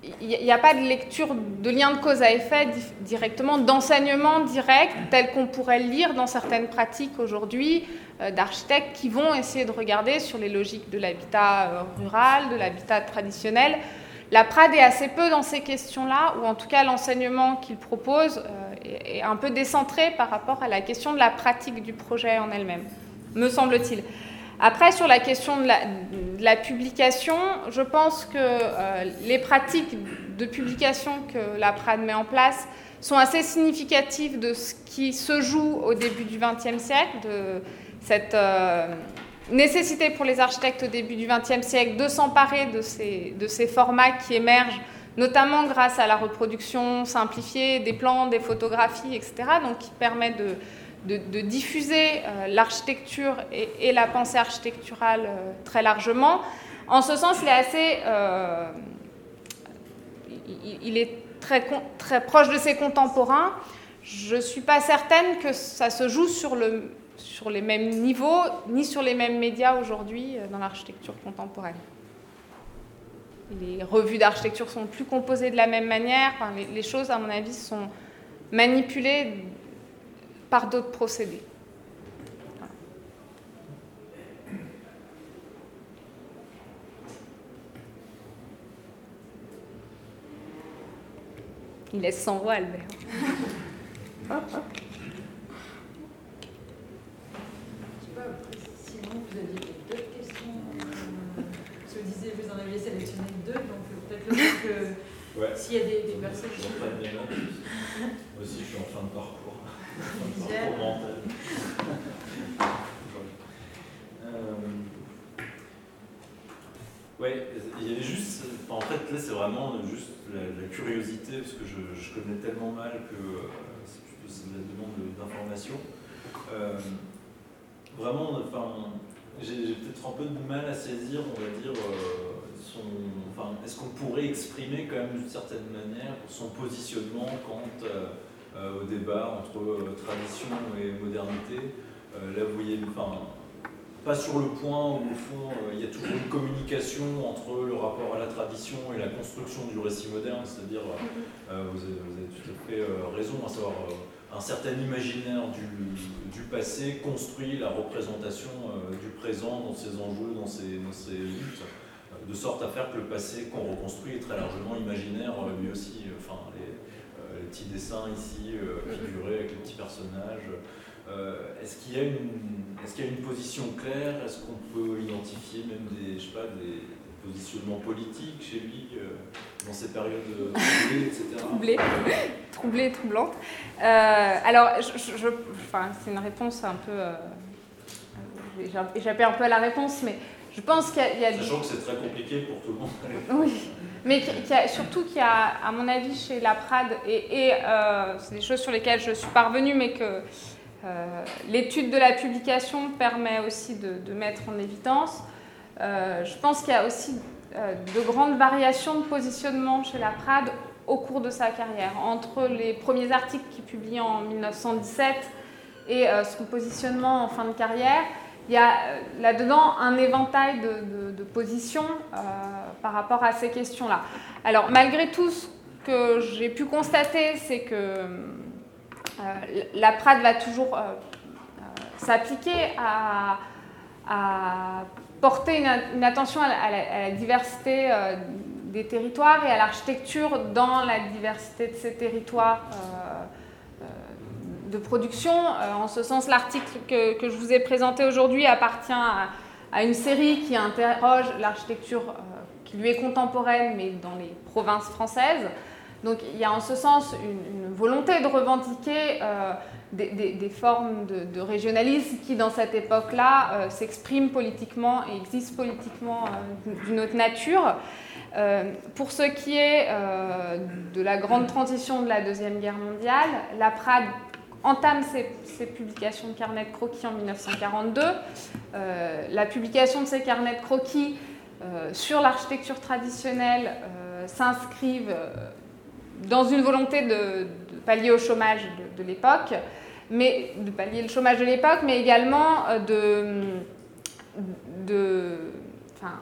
il n'y a pas de lecture de lien de cause à effet directement, d'enseignement direct, tel qu'on pourrait le lire dans certaines pratiques aujourd'hui euh, d'architectes qui vont essayer de regarder sur les logiques de l'habitat euh, rural, de l'habitat traditionnel. La Prades est assez peu dans ces questions-là, ou en tout cas l'enseignement qu'il propose euh, est, est un peu décentré par rapport à la question de la pratique du projet en elle-même, me semble-t-il. Après, sur la question de la, de la publication, je pense que euh, les pratiques de publication que la Prades met en place sont assez significatives de ce qui se joue au début du vingtième siècle, de cette euh, nécessité pour les architectes au début du vingtième siècle de s'emparer de ces, de ces formats qui émergent, notamment grâce à la reproduction simplifiée des plans, des photographies, et cetera, donc qui permet de De, de diffuser euh, l'architecture et, et la pensée architecturale euh, très largement. En ce sens, il est assez, euh, il, il est très, très proche de ses contemporains. Je ne suis pas certaine que ça se joue sur, le, sur les mêmes niveaux, ni sur les mêmes médias aujourd'hui euh, dans l'architecture contemporaine. Les revues d'architecture sont plus composées de la même manière. Enfin, les, les choses, à mon avis, sont manipulées par d'autres procédés. Voilà. Il laisse sans voix, Albert. Je sais pas, sinon vous aviez d'autres questions. Euh, parce que vous disiez, vous en aviez sélectionné deux, donc peut-être le fait que ouais. S'il y a des, des personnes qui... Moi aussi, je suis en fin de parcours. Yeah. euh, ouais, il y avait juste, en fait là c'est vraiment juste la, la curiosité parce que je, je connais tellement mal que euh, c'est plutôt c'est de la demande d'information. Euh, vraiment, enfin, j'ai, j'ai peut-être un peu de mal à saisir, on va dire, euh, son, enfin, est-ce qu'on pourrait exprimer quand même d'une certaine manière son positionnement quant euh, Euh, au débat entre euh, tradition et modernité. Euh, là, vous voyez, enfin, pas sur le point où, au fond, euh, il y a toujours une communication entre le rapport à la tradition et la construction du récit moderne, c'est-à-dire, euh, vous, avez, vous avez tout à fait euh, raison, à savoir euh, un certain imaginaire du, du passé construit la représentation euh, du présent dans ses enjeux, dans ses, dans ses luttes, euh, de sorte à faire que le passé qu'on reconstruit est très largement imaginaire, euh, lui aussi. Enfin, les, les petits dessins ici, euh, figurés avec les petits personnages. Euh, est-ce qu'il y a une, est-ce qu'il y a une position claire? Est-ce qu'on peut identifier même des, je sais pas, des, des positionnements politiques chez lui euh, dans ces périodes troublées, et cetera. Troublées, troublées et troublantes. Euh, alors, je, je, je, enfin, c'est une réponse un peu... Euh, j'ai échappé un peu à la réponse, mais je pense qu'il y a... Il y a Sachant que c'est très compliqué pour tout le monde. Oui. Mais qu'il y a, surtout qu'il y a, à mon avis, chez la Prades, et, et euh, c'est des choses sur lesquelles je suis parvenue, mais que euh, l'étude de la publication permet aussi de, de mettre en évidence. Euh, je pense qu'il y a aussi euh, de grandes variations de positionnement chez la Prades au cours de sa carrière, entre les premiers articles qu'il publie en mille neuf cent dix-sept et euh, son positionnement en fin de carrière. Il y a là-dedans un éventail de, de, de positions euh, par rapport à ces questions-là. Alors, malgré tout, ce que j'ai pu constater, c'est que euh, la Prades va toujours euh, euh, s'appliquer à, à porter une, une attention à la, à, la, à la diversité euh, des territoires et à l'architecture dans la diversité de ces territoires euh, de production. Euh, en ce sens, l'article que, que je vous ai présenté aujourd'hui appartient à, à une série qui interroge l'architecture euh, qui lui est contemporaine, mais dans les provinces françaises. Donc il y a en ce sens une, une volonté de revendiquer euh, des, des, des formes de, de régionalisme qui, dans cette époque-là, euh, s'expriment politiquement et existent politiquement euh, d'une autre nature. Euh, pour ce qui est euh, de la grande transition de la Deuxième Guerre mondiale, la Prades entame ses, ses publications de carnets de croquis en mille neuf cent quarante-deux. Euh, la publication de ces carnets de croquis euh, sur l'architecture traditionnelle euh, s'inscrivent euh, dans une volonté de, de pallier au chômage de, de l'époque, mais de pallier le chômage de l'époque, mais également euh, de, de, enfin,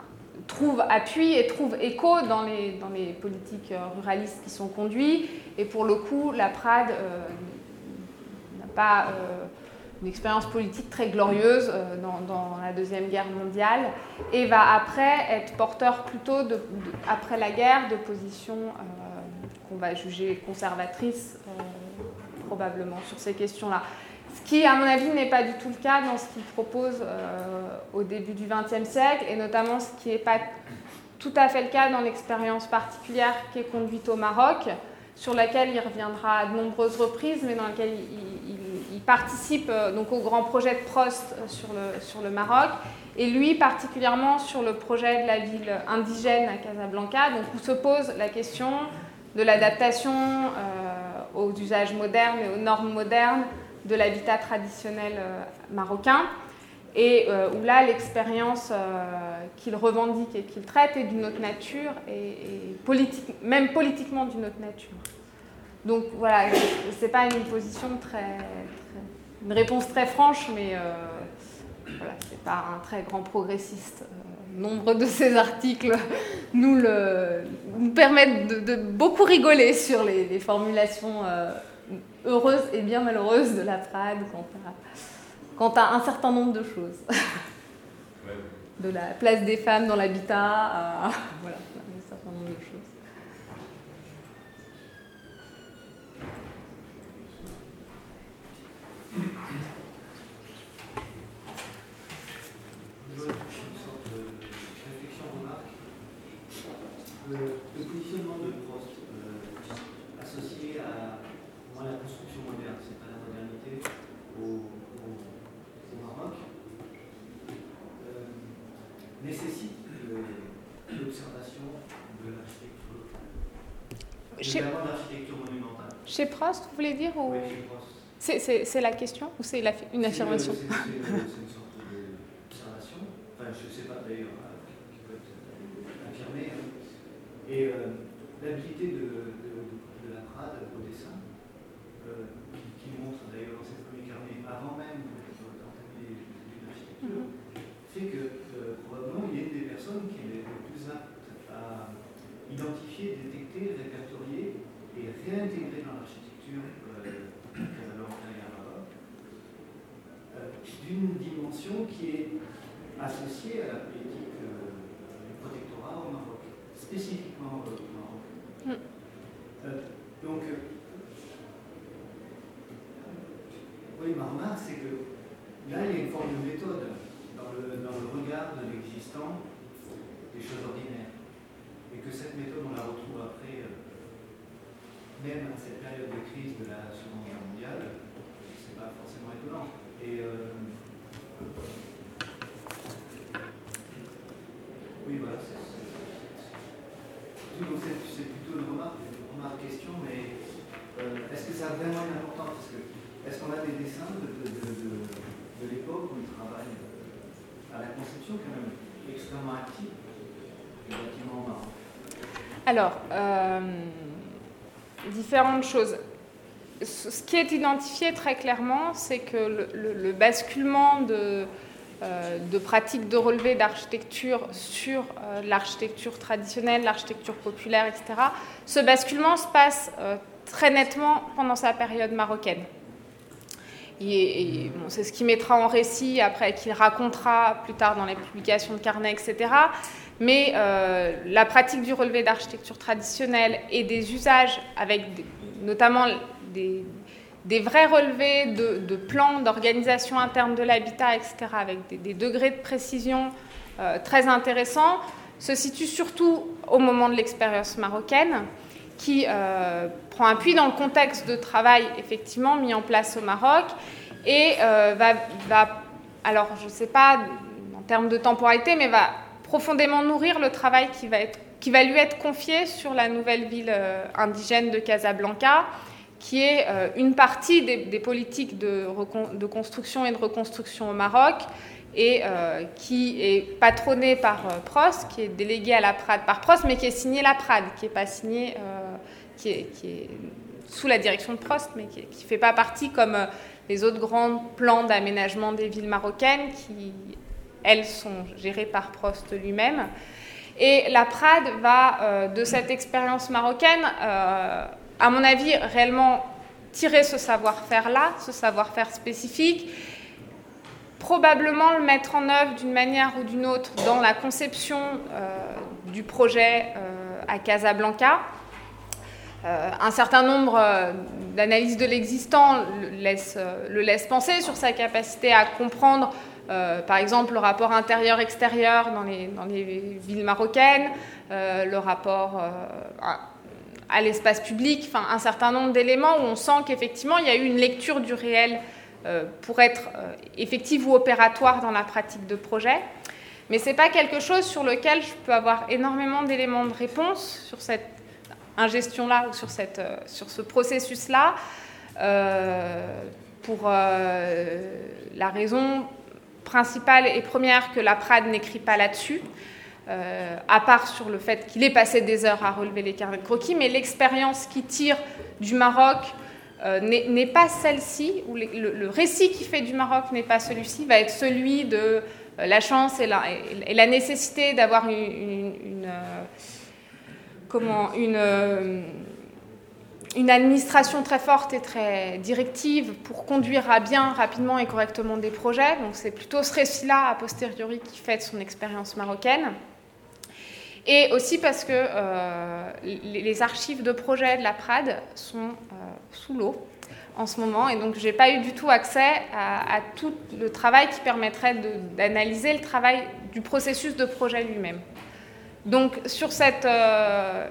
trouve appui et trouve écho dans les, dans les politiques ruralistes qui sont conduites. Et pour le coup, la Prade euh, n'a pas euh, une expérience politique très glorieuse euh, dans, dans la Deuxième Guerre mondiale et va après être porteur plutôt, de, de, après la guerre, de positions euh, qu'on va juger conservatrices euh, probablement sur ces questions-là. Ce qui, à mon avis, n'est pas du tout le cas dans ce qu'il propose euh, au début du vingtième siècle, et notamment ce qui n'est pas tout à fait le cas dans l'expérience particulière qui est conduite au Maroc, sur laquelle il reviendra à de nombreuses reprises, mais dans laquelle il, il, il participe euh, donc au grand projet de Prost sur le, sur le Maroc, et lui particulièrement sur le projet de la ville indigène à Casablanca, donc où se pose la question de l'adaptation euh, aux usages modernes et aux normes modernes de l'habitat traditionnel euh, marocain, et euh, où là, l'expérience euh, qu'il revendique et qu'il traite est d'une autre nature, et, et politique, même politiquement d'une autre nature. Donc voilà, c'est pas une position très, très... une réponse très franche, mais euh, voilà, c'est pas un très grand progressiste. Euh, nombre de ces articles nous, le, nous permettent de, de beaucoup rigoler sur les, les formulations euh, heureuse et bien malheureuse de la Prade quant à, quant à un certain nombre de choses. Ouais. De la place des femmes dans l'habitat à voilà, un certain nombre de choses. Le, le positionnement de Prost euh, associé à moi, la construction moderne, c'est pas la modernité au, au, au Maroc, euh, nécessite l'observation de l'architecture locale, Chez, notamment l'architecture monumentale. Chez Prost, vous voulez dire ou... Oui, chez Prost. C'est, c'est, c'est la question ou c'est la, une affirmation? C'est, c'est, c'est, c'est une sorte d'observation, enfin je ne sais pas d'ailleurs, qui peut être affirmée. Hein. Et euh, l'habilité de, de, de la Prade au dessin, euh, qui, qui montre d'ailleurs dans cette premier carnet, avant même d'entamer les études d'architecture, fait que euh, probablement il y a une des personnes qui est le plus apte à identifier, détecter, répertorier et réintégrer dans l'architecture euh, casablancaine et arabe euh, d'une dimension qui est associée à la politique euh, du protectorat au Maroc. Spécifiquement au Maroc. Mm. Euh, donc, euh, oui, ma remarque, c'est que là, il y a une forme de méthode dans le, dans le regard de l'existant des choses ordinaires. Et que cette méthode, on la retrouve après, euh, même à cette période de crise de la Seconde Guerre mondiale, c'est pas forcément étonnant. Et euh, oui, voilà, c'est Donc c'est, c'est plutôt une remarque, une remarque question, mais euh, est-ce que ça a vraiment une importance? Parce que, est-ce qu'on a des dessins de, de, de, de, de l'époque où il travaille à la conception quand même extrêmement active du bâtiment au Maroc? Alors, euh, différentes choses. Ce qui est identifié très clairement, c'est que le, le, le basculement de... de pratiques de relevé d'architecture sur euh, l'architecture traditionnelle, l'architecture populaire, et cetera. Ce basculement se passe euh, très nettement pendant sa période marocaine. Et, et, bon, c'est ce qu'il mettra en récit après, qu'il racontera plus tard dans les publications de Carnet, et cetera. Mais euh, la pratique du relevé d'architecture traditionnelle et des usages, avec des, notamment des... des vrais relevés de, de plans d'organisation interne de l'habitat, et cetera, avec des, des degrés de précision euh, très intéressants, se situe surtout au moment de l'expérience marocaine, qui euh, prend appui dans le contexte de travail effectivement mis en place au Maroc et euh, va, va, alors je ne sais pas en termes de temporalité, mais va profondément nourrir le travail qui va, être, qui va lui être confié sur la nouvelle ville euh, indigène de Casablanca, qui est euh, une partie des, des politiques de, recon, de construction et de reconstruction au Maroc, et euh, qui est patronnée par euh, Prost, qui est déléguée à la Prade par Prost, mais qui est signée la Prade, qui n'est pas signée, euh, qui, est, qui est sous la direction de Prost, mais qui ne fait pas partie comme euh, les autres grands plans d'aménagement des villes marocaines, qui, elles, sont gérées par Prost lui-même. Et la Prade va, euh, de cette expérience marocaine, euh, à mon avis, réellement tirer ce savoir-faire-là, ce savoir-faire spécifique, probablement le mettre en œuvre d'une manière ou d'une autre dans la conception euh, du projet euh, à Casablanca. Euh, un certain nombre euh, d'analyses de l'existant le laissent, euh, le laissent penser sur sa capacité à comprendre, euh, par exemple, le rapport intérieur-extérieur dans les, dans les villes marocaines, euh, le rapport euh, à, à l'espace public, enfin, un certain nombre d'éléments où on sent qu'effectivement, il y a eu une lecture du réel euh, pour être euh, effective ou opératoire dans la pratique de projet. Mais ce n'est pas quelque chose sur lequel je peux avoir énormément d'éléments de réponse sur cette ingestion-là ou sur, cette, euh, sur ce processus-là, euh, pour euh, la raison principale et première que la Prade n'écrit pas là-dessus, euh, à part sur le fait qu'il ait passé des heures à relever les carnets de croquis, mais l'expérience qui tire du Maroc euh, n'est, n'est pas celle-ci, ou les, le, le récit qui fait du Maroc n'est pas celui-ci, va être celui de euh, la chance et la, et, et la nécessité d'avoir une... une, une euh, comment, une, euh, une administration très forte et très directive pour conduire à bien, rapidement et correctement des projets. Donc c'est plutôt ce récit-là, a posteriori, qui fait de son expérience marocaine. Et aussi parce que euh, les, les archives de projet de la Prade sont euh, sous l'eau en ce moment, et donc je n'ai pas eu du tout accès à, à tout le travail qui permettrait de, d'analyser le travail du processus de projet lui-même. Donc, sur cette, euh,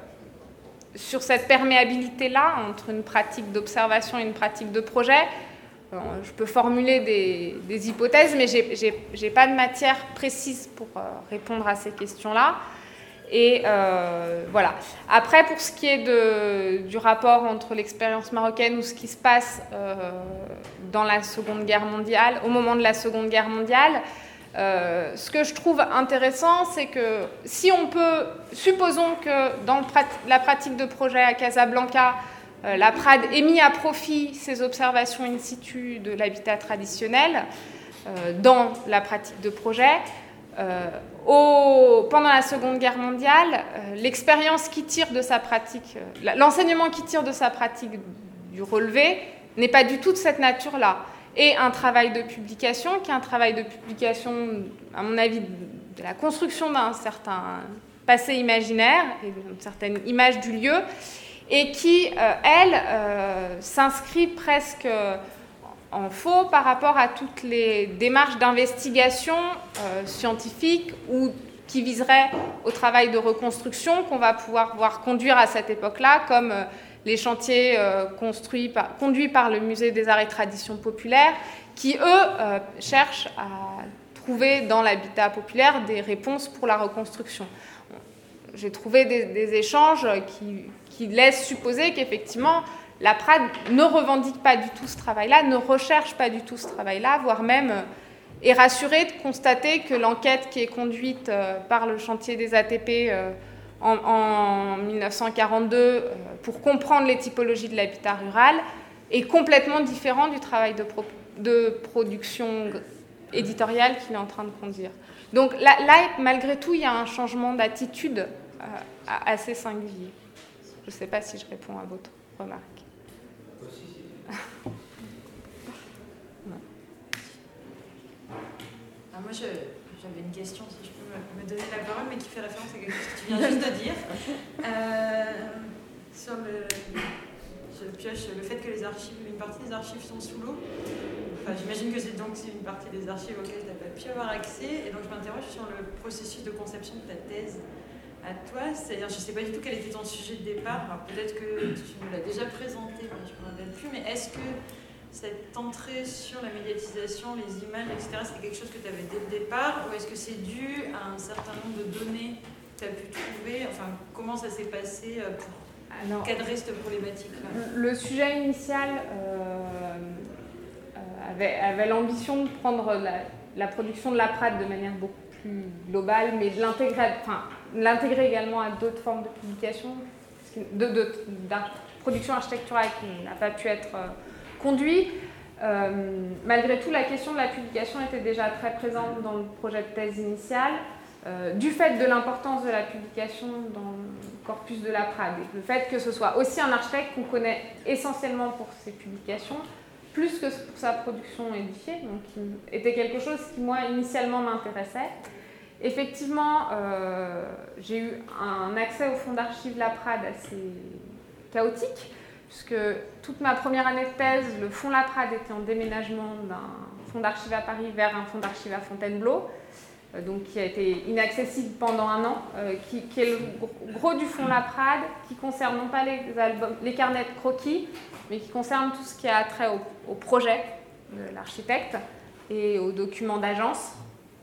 sur cette perméabilité-là, entre une pratique d'observation et une pratique de projet, euh, je peux formuler des, des hypothèses, mais je n'ai pas de matière précise pour euh, répondre à ces questions-là. Et euh, voilà. Après, pour ce qui est de, du rapport entre l'expérience marocaine ou ce qui se passe euh, dans la Seconde Guerre mondiale, au moment de la Seconde Guerre mondiale, Euh, ce que je trouve intéressant, c'est que si on peut, supposons que dans le prat- la pratique de projet à Casablanca, euh, la Prade ait mis à profit ses observations in situ de l'habitat traditionnel euh, dans la pratique de projet, euh, au, pendant la Seconde Guerre mondiale, euh, l'expérience qui tire de sa pratique, euh, l'enseignement qui tire de sa pratique du relevé n'est pas du tout de cette nature-là. Et un travail de publication, qui est un travail de publication, à mon avis, de la construction d'un certain passé imaginaire et d'une certaine image du lieu, et qui, euh, elle, euh, s'inscrit presque en faux par rapport à toutes les démarches d'investigation euh, scientifique ou qui viseraient au travail de reconstruction qu'on va pouvoir voir conduire à cette époque-là, comme euh, les chantiers euh, construits par, conduits par le Musée des Arts et Traditions Populaires, qui, eux, euh, cherchent à trouver dans l'habitat populaire des réponses pour la reconstruction. J'ai trouvé des, des échanges qui, qui laissent supposer qu'effectivement, la Prade ne revendique pas du tout ce travail-là, ne recherche pas du tout ce travail-là, voire même euh, est rassurée de constater que l'enquête qui est conduite euh, par le chantier des A T P euh, En, en dix-neuf cent quarante-deux, euh, pour comprendre les typologies de l'habitat rural, est complètement différent du travail de, pro, de production éditoriale qu'il est en train de conduire. Donc là, là, malgré tout, il y a un changement d'attitude euh, assez singulier. Je ne sais pas si je réponds à votre remarque. Ah, moi, je, j'avais une question, si je peux me, me donner la parole, mais qui fait référence à quelque chose que tu viens juste de dire. Euh, sur le, je pioche le fait que les archives, une partie des archives sont sous l'eau. Enfin, j'imagine que c'est donc c'est une partie des archives auxquelles tu n'as pas pu avoir accès. Et donc, je m'interroge sur le processus de conception de ta thèse à toi. C'est-à-dire, je ne sais pas du tout quel était ton sujet de départ. Alors, peut-être que tu me l'as déjà présenté, mais je ne me rappelle plus. Mais est-ce que cette entrée sur la médiatisation, les images, et cetera, c'est quelque chose que tu avais dès le départ, ou est-ce que c'est dû à un certain nombre de données que tu as pu trouver? Enfin, comment ça s'est passé pour Alors, cadrer cette problématique-là? Le sujet initial euh, avait, avait l'ambition de prendre la, la production de la Prade de manière beaucoup plus globale, mais de l'intégrer, enfin, l'intégrer également à d'autres formes de publication, de, de, de production architecturale qui n'a pas pu être euh, conduit. Euh, malgré tout, la question de la publication était déjà très présente dans le projet de thèse initial. euh, du fait de l'importance de la publication dans le corpus de la Prade, et le fait que ce soit aussi un architecte qu'on connaît essentiellement pour ses publications, plus que pour sa production édifiée, donc qui était quelque chose qui, moi, initialement m'intéressait. Effectivement, euh, j'ai eu un accès au fonds d'archives La Prade assez chaotique, puisque toute ma première année de thèse, le fonds La Prade était en déménagement d'un fonds d'archives à Paris vers un fonds d'archives à Fontainebleau, euh, donc qui a été inaccessible pendant un an, euh, qui, qui est le gros du fonds La Prade, qui concerne non pas les albums, les carnets de croquis, mais qui concerne tout ce qui a trait au, au projet de l'architecte et aux documents d'agence.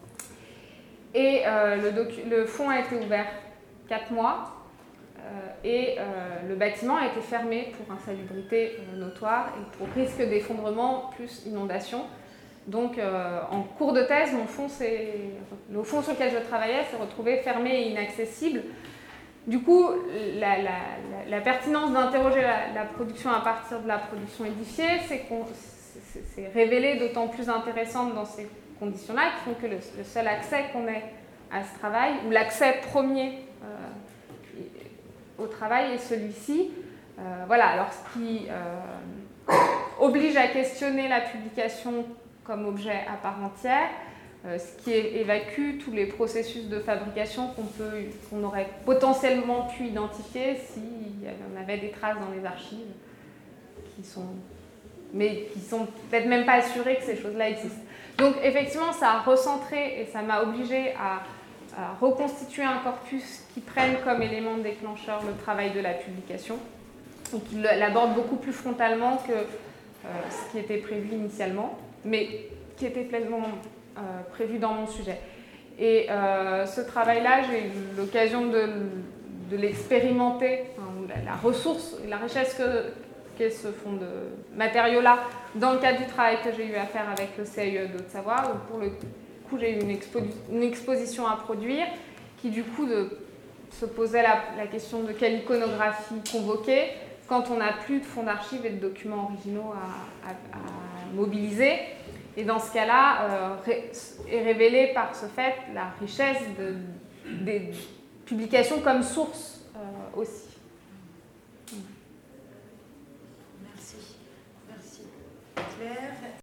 Et euh, le, docu- le fonds a été ouvert quatre mois euh, et euh, le bâtiment a été fermé pour insalubrité euh, notoire et pour risque d'effondrement plus inondation. Donc euh, en cours de thèse, mon fonds le fonds sur lequel je travaillais s'est retrouvé fermé et inaccessible. Du coup, la, la, la, la pertinence d'interroger la, la production à partir de la production édifiée, c'est qu'on c'est révélé d'autant plus intéressante dans ces conditions-là, qui font que le, le seul accès qu'on ait à ce travail, ou l'accès premier euh, au travail est celui-ci. Euh, voilà, alors ce qui euh, oblige à questionner la publication comme objet à part entière, euh, ce qui évacue tous les processus de fabrication qu'on peut, qu'on aurait potentiellement pu identifier s'il y avait des traces dans les archives qui sont, mais qui sont peut-être même pas assurées que ces choses-là existent. Donc effectivement, ça a recentré et ça m'a obligée à, à reconstituer un corpus qui prenne comme élément déclencheur le travail de la publication et qui l'aborde beaucoup plus frontalement que euh, ce qui était prévu initialement, mais qui était pleinement euh, prévu dans mon sujet. Et euh, ce travail-là, j'ai eu l'occasion de, de l'expérimenter, enfin, la, la ressource, la richesse que qu'est ce fonds de matériaux-là, dans le cadre du travail que j'ai eu à faire avec le C I E de Haute-Savoie, où pour le coup j'ai eu une, expo une exposition à produire, qui du coup de, se posait la, la question de quelle iconographie convoquer quand on n'a plus de fonds d'archives et de documents originaux à, à, à mobiliser. Et dans ce cas-là, euh, ré, est révélée par ce fait la richesse de, des publications comme source euh, aussi. Merci. Merci. Claire.